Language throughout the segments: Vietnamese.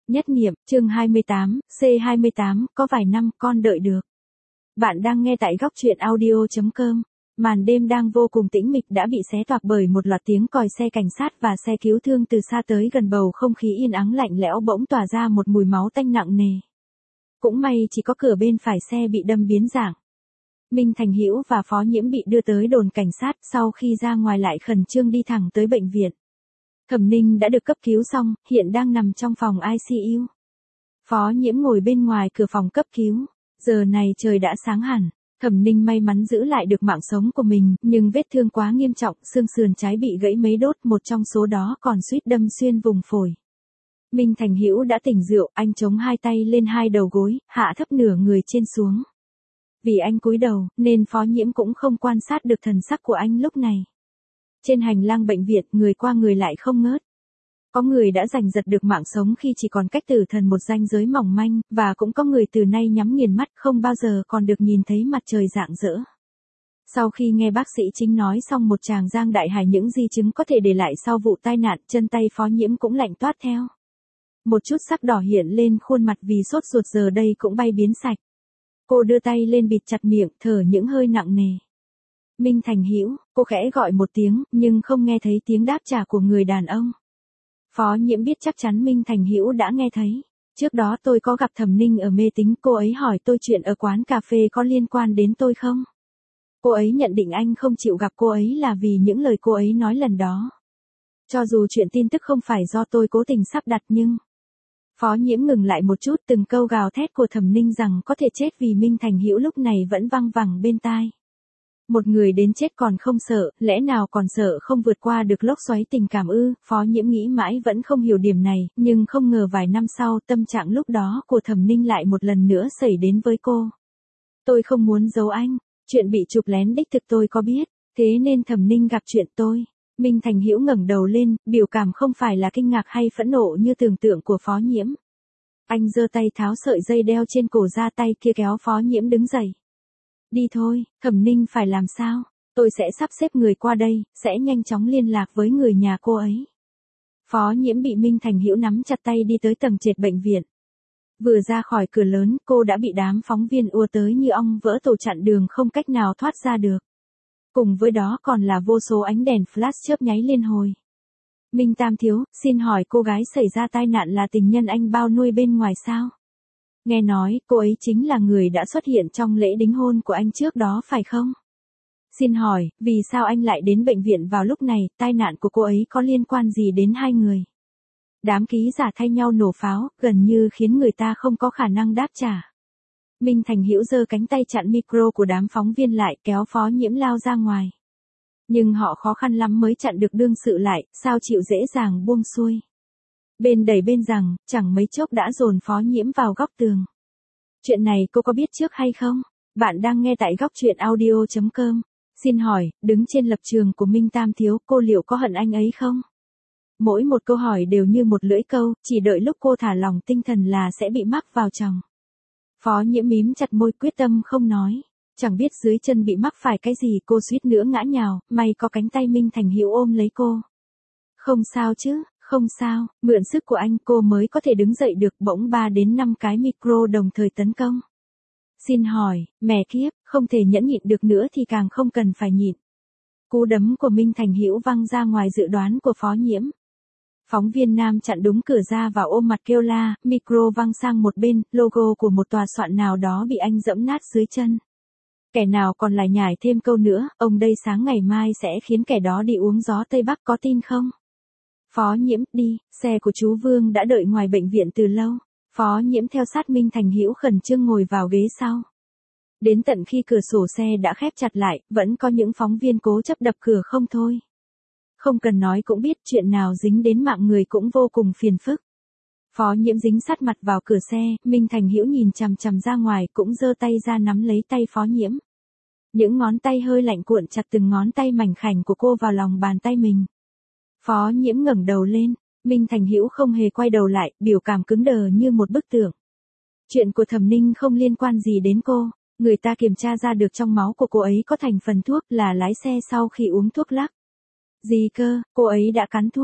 Nhất niệm, chương 28, C28, có vài năm con đợi được. Bạn đang nghe tại góc truyện audio.com. Màn đêm đang vô cùng tĩnh mịch đã bị xé toạc bởi một loạt tiếng còi xe cảnh sát và xe cứu thương từ xa tới gần. Bầu không khí yên ắng lạnh lẽo bỗng tỏa ra một mùi máu tanh nặng nề. Cũng may chỉ có cửa bên phải xe bị đâm biến dạng. Minh Thành Hữu và Phó Nhiễm bị đưa tới đồn cảnh sát, sau khi ra ngoài lại khẩn trương đi thẳng tới bệnh viện. Thẩm Ninh đã được cấp cứu xong, hiện đang nằm trong phòng ICU. Phó Nhiễm ngồi bên ngoài cửa phòng cấp cứu. Giờ này trời đã sáng hẳn. Thẩm Ninh may mắn giữ lại được mạng sống của mình, nhưng vết thương quá nghiêm trọng, xương sườn trái bị gãy mấy đốt, một trong số đó còn suýt đâm xuyên vùng phổi. Minh Thành Hữu đã tỉnh rượu, anh chống hai tay lên hai đầu gối, hạ thấp nửa người trên xuống. Vì anh cúi đầu, nên Phó Nhiễm cũng không quan sát được thần sắc của anh lúc này. Trên hành lang bệnh viện, người qua người lại không ngớt. Có người đã giành giật được mạng sống khi chỉ còn cách tử thần một ranh giới mỏng manh, và cũng có người từ nay nhắm nghiền mắt không bao giờ còn được nhìn thấy mặt trời rạng rỡ. Sau khi nghe bác sĩ chính nói xong một tràng giang đại hài những di chứng có thể để lại sau vụ tai nạn, chân tay Phó Nhiễm cũng lạnh toát theo. Một chút sắc đỏ hiện lên khuôn mặt vì sốt ruột giờ đây cũng bay biến sạch. Cô đưa tay lên bịt chặt miệng, thở những hơi nặng nề. Minh Thành Hữu, cô khẽ gọi một tiếng, nhưng không nghe thấy tiếng đáp trả của người đàn ông. Phó Nhiễm biết chắc chắn Minh Thành Hữu đã nghe thấy. Trước đó tôi có gặp Thẩm Ninh ở mê tín, cô ấy hỏi tôi chuyện ở quán cà phê có liên quan đến tôi không? Cô ấy nhận định anh không chịu gặp cô ấy là vì những lời cô ấy nói lần đó. Cho dù chuyện tin tức không phải do tôi cố tình sắp đặt nhưng... Phó Nhiễm ngừng lại một chút, từng câu gào thét của Thẩm Ninh rằng có thể chết vì Minh Thành Hữu lúc này vẫn văng vẳng bên tai. Một người đến chết còn không sợ, lẽ nào còn sợ không vượt qua được lốc xoáy tình cảm ư? Phó Nhiễm nghĩ mãi vẫn không hiểu điểm này, nhưng không ngờ vài năm sau tâm trạng lúc đó của Thẩm Ninh lại một lần nữa xảy đến với cô. Tôi không muốn giấu anh, chuyện bị chụp lén đích thực tôi có biết, thế nên Thẩm Ninh gặp chuyện tôi. Minh Thành Hữu ngẩng đầu lên, biểu cảm không phải là kinh ngạc hay phẫn nộ như tưởng tượng của Phó Nhiễm. Anh giơ tay tháo sợi dây đeo trên cổ ra, tay kia kéo Phó Nhiễm đứng dậy. Đi thôi, Thẩm Ninh phải làm sao? Tôi sẽ sắp xếp người qua đây, sẽ nhanh chóng liên lạc với người nhà cô ấy. Phó Nhiễm bị Minh Thành Hữu nắm chặt tay đi tới tầng trệt bệnh viện. Vừa ra khỏi cửa lớn, cô đã bị đám phóng viên ùa tới như ong vỡ tổ chặn đường, không cách nào thoát ra được. Cùng với đó còn là vô số ánh đèn flash chớp nháy liên hồi. Minh Tam Thiếu, xin hỏi cô gái xảy ra tai nạn là tình nhân anh bao nuôi bên ngoài sao? Nghe nói, cô ấy chính là người đã xuất hiện trong lễ đính hôn của anh trước đó phải không? Xin hỏi, vì sao anh lại đến bệnh viện vào lúc này, tai nạn của cô ấy có liên quan gì đến hai người? Đám ký giả thay nhau nổ pháo, gần như khiến người ta không có khả năng đáp trả. Minh Thành Hữu giơ cánh tay chặn micro của đám phóng viên lại, kéo Phó Nhiễm lao ra ngoài. Nhưng họ khó khăn lắm mới chặn được đương sự lại, sao chịu dễ dàng buông xuôi. Bên đẩy bên rằng, chẳng mấy chốc đã dồn Phó Nhiễm vào góc tường. Chuyện này cô có biết trước hay không? Bạn đang nghe tại góc truyện audio.com. Xin hỏi, đứng trên lập trường của Minh Tam Thiếu, cô liệu có hận anh ấy không? Mỗi một câu hỏi đều như một lưỡi câu, chỉ đợi lúc cô thả lòng tinh thần là sẽ bị mắc vào chòng. Phó Nhiễm mím chặt môi quyết tâm không nói. Chẳng biết dưới chân bị mắc phải cái gì, cô suýt nữa ngã nhào, may có cánh tay Minh Thành Hữu ôm lấy cô. Không sao chứ, không sao, mượn sức của anh cô mới có thể đứng dậy được. Bỗng 3 đến 5 cái micro đồng thời tấn công. Xin hỏi, mẹ kiếp, không thể nhẫn nhịn được nữa thì càng không cần phải nhịn. Cú đấm của Minh Thành Hữu văng ra ngoài dự đoán của Phó Nhiễm. Phóng viên nam chặn đúng cửa ra và ôm mặt kêu la, micro văng sang một bên, logo của một tòa soạn nào đó bị anh giẫm nát dưới chân. Kẻ nào còn lại nhải thêm câu nữa, ông đây sáng ngày mai sẽ khiến kẻ đó đi uống gió Tây Bắc, có tin không? Phó Nhiễm, đi, xe của chú Vương đã đợi ngoài bệnh viện từ lâu. Phó Nhiễm theo sát Minh Thành Hữu khẩn trương ngồi vào ghế sau. Đến tận khi cửa sổ xe đã khép chặt lại, vẫn có những phóng viên cố chấp đập cửa không thôi. Không cần nói cũng biết chuyện nào dính đến mạng người cũng vô cùng phiền phức. Phó Nhiễm dính sát mặt vào cửa xe, Minh Thành Hữu nhìn chằm chằm ra ngoài, cũng giơ tay ra nắm lấy tay Phó Nhiễm. Những ngón tay hơi lạnh cuộn chặt từng ngón tay mảnh khảnh của cô vào lòng bàn tay mình. Phó Nhiễm ngẩng đầu lên, Minh Thành Hữu không hề quay đầu lại, biểu cảm cứng đờ như một bức tượng. Chuyện của Thẩm Ninh không liên quan gì đến cô, người ta kiểm tra ra được trong máu của cô ấy có thành phần thuốc, là lái xe sau khi uống thuốc lắc. Gì cơ, cô ấy đã cắn thuốc?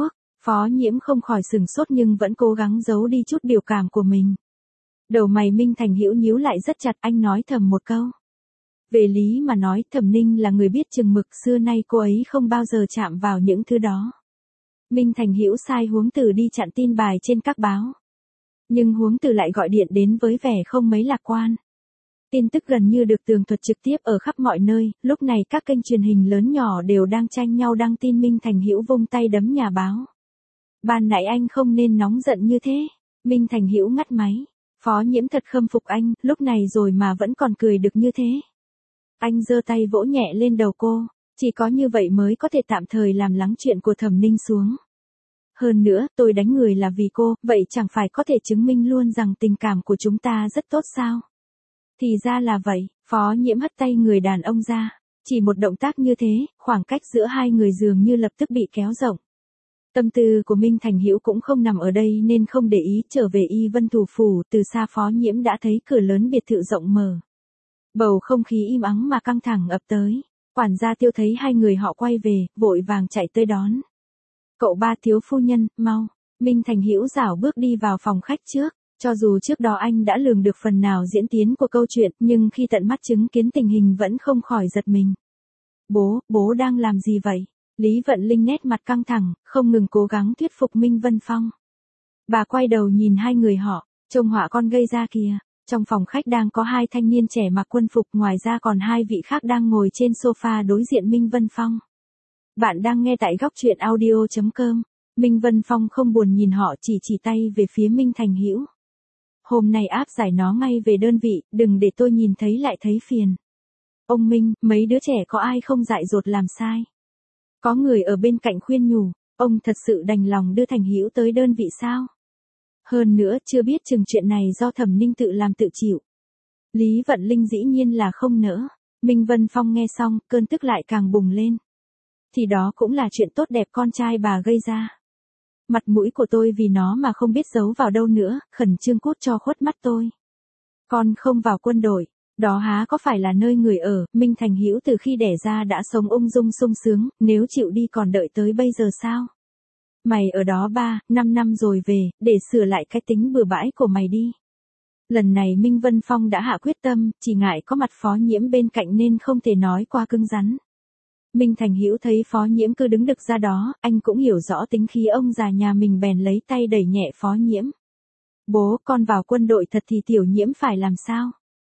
Phó Nhiễm không khỏi sửng sốt nhưng vẫn cố gắng giấu đi chút biểu cảm của mình. Đầu mày Minh Thành Hữu nhíu lại rất chặt, anh nói thầm một câu. Về lý mà nói, Thẩm Ninh là người biết chừng mực, xưa nay cô ấy không bao giờ chạm vào những thứ đó. Minh Thành Hữu sai Huống Tử đi chặn tin bài trên các báo. Nhưng Huống Tử lại gọi điện đến với vẻ không mấy lạc quan. Tin tức gần như được tường thuật trực tiếp ở khắp mọi nơi, lúc này các kênh truyền hình lớn nhỏ đều đang tranh nhau đăng tin Minh Thành Hữu vung tay đấm nhà báo. Ban nãy anh không nên nóng giận như thế. Minh Thành Hữu ngắt máy. Phó Nhiễm thật khâm phục anh, lúc này rồi mà vẫn còn cười được như thế. Anh giơ tay vỗ nhẹ lên đầu cô, chỉ có như vậy mới có thể tạm thời làm lắng chuyện của Thẩm Ninh xuống. Hơn nữa, tôi đánh người là vì cô, vậy chẳng phải có thể chứng minh luôn rằng tình cảm của chúng ta rất tốt sao? Thì ra là vậy, Phó Nhiễm hất tay người đàn ông ra. Chỉ một động tác như thế, khoảng cách giữa hai người dường như lập tức bị kéo rộng. Tâm tư của Minh Thành Hữu cũng không nằm ở đây nên không để ý, trở về Y Vân thủ phủ, từ xa Phó Nhiễm đã thấy cửa lớn biệt thự rộng mở. Bầu không khí im ắng mà căng thẳng ập tới. Quản gia Tiêu thấy hai người họ quay về, vội vàng chạy tới đón. Cậu ba thiếu phu nhân, mau. Minh Thành Hữu rảo bước đi vào phòng khách trước. Cho dù trước đó anh đã lường được phần nào diễn tiến của câu chuyện, nhưng khi tận mắt chứng kiến tình hình vẫn không khỏi giật mình. Bố đang làm gì vậy? Lý Vận Linh nét mặt căng thẳng, không ngừng cố gắng thuyết phục Minh Vân Phong. Bà quay đầu nhìn hai người họ, trông họa con gây ra kìa. Trong phòng khách đang có hai thanh niên trẻ mặc quân phục, ngoài ra còn hai vị khác đang ngồi trên sofa đối diện Minh Vân Phong. Bạn đang nghe tại góc truyện audio.com. Minh Vân Phong không buồn nhìn họ, chỉ tay về phía Minh Thành Hữu. Hôm nay áp giải nó ngay về đơn vị, đừng để tôi nhìn thấy lại thấy phiền. Ông Minh, mấy đứa trẻ có ai không dại dột làm sai? Có người ở bên cạnh khuyên nhủ, ông thật sự đành lòng đưa Thành Hữu tới đơn vị sao? Hơn nữa, chưa biết chừng chuyện này do Thẩm Ninh tự làm tự chịu. Lý Vận Linh dĩ nhiên là không nỡ. Minh Vân Phong nghe xong, cơn tức lại càng bùng lên. Thì đó cũng là chuyện tốt đẹp con trai bà gây ra. Mặt mũi của tôi vì nó mà không biết giấu vào đâu nữa, khẩn trương cút cho khuất mắt tôi. Con không vào quân đội, đó há có phải là nơi người ở? Minh Thành Hữu từ khi đẻ ra đã sống ung dung sung sướng, nếu chịu đi còn đợi tới bây giờ sao? Mày ở đó 3-5 năm rồi về, để sửa lại cái tính bừa bãi của mày đi. Lần này Minh Vân Phong đã hạ quyết tâm, chỉ ngại có mặt Phó Nhiễm bên cạnh nên không thể nói qua cứng rắn. Minh Thành Hữu thấy Phó Nhiễm cứ đứng đực ra đó, anh cũng hiểu rõ tính khí ông già nhà mình bèn lấy tay đẩy nhẹ Phó Nhiễm. Bố, con vào quân đội thật thì Tiểu Nhiễm phải làm sao?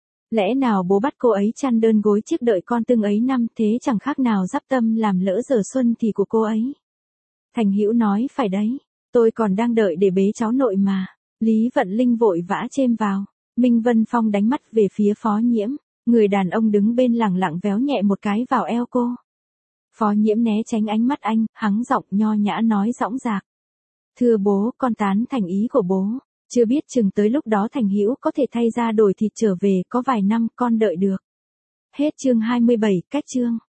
Lẽ nào bố bắt cô ấy chăn đơn gối chiếc đợi con từng ấy năm, thế chẳng khác nào dắp tâm làm lỡ giờ xuân thì của cô ấy. Thành Hữu nói phải đấy, tôi còn đang đợi để bế cháu nội mà. Lý Vận Linh vội vã chêm vào. Minh Vân Phong đánh mắt về phía Phó Nhiễm, người đàn ông đứng bên lẳng lặng véo nhẹ một cái vào eo cô. Phó Nhiễm né tránh ánh mắt anh, hắng giọng nho nhã nói dõng dạc. Thưa bố, con tán thành ý của bố. Chưa biết chừng tới lúc đó Thành Hữu có thể thay da đổi thịt trở về, có vài năm con đợi được. Hết chương 27, cách chương.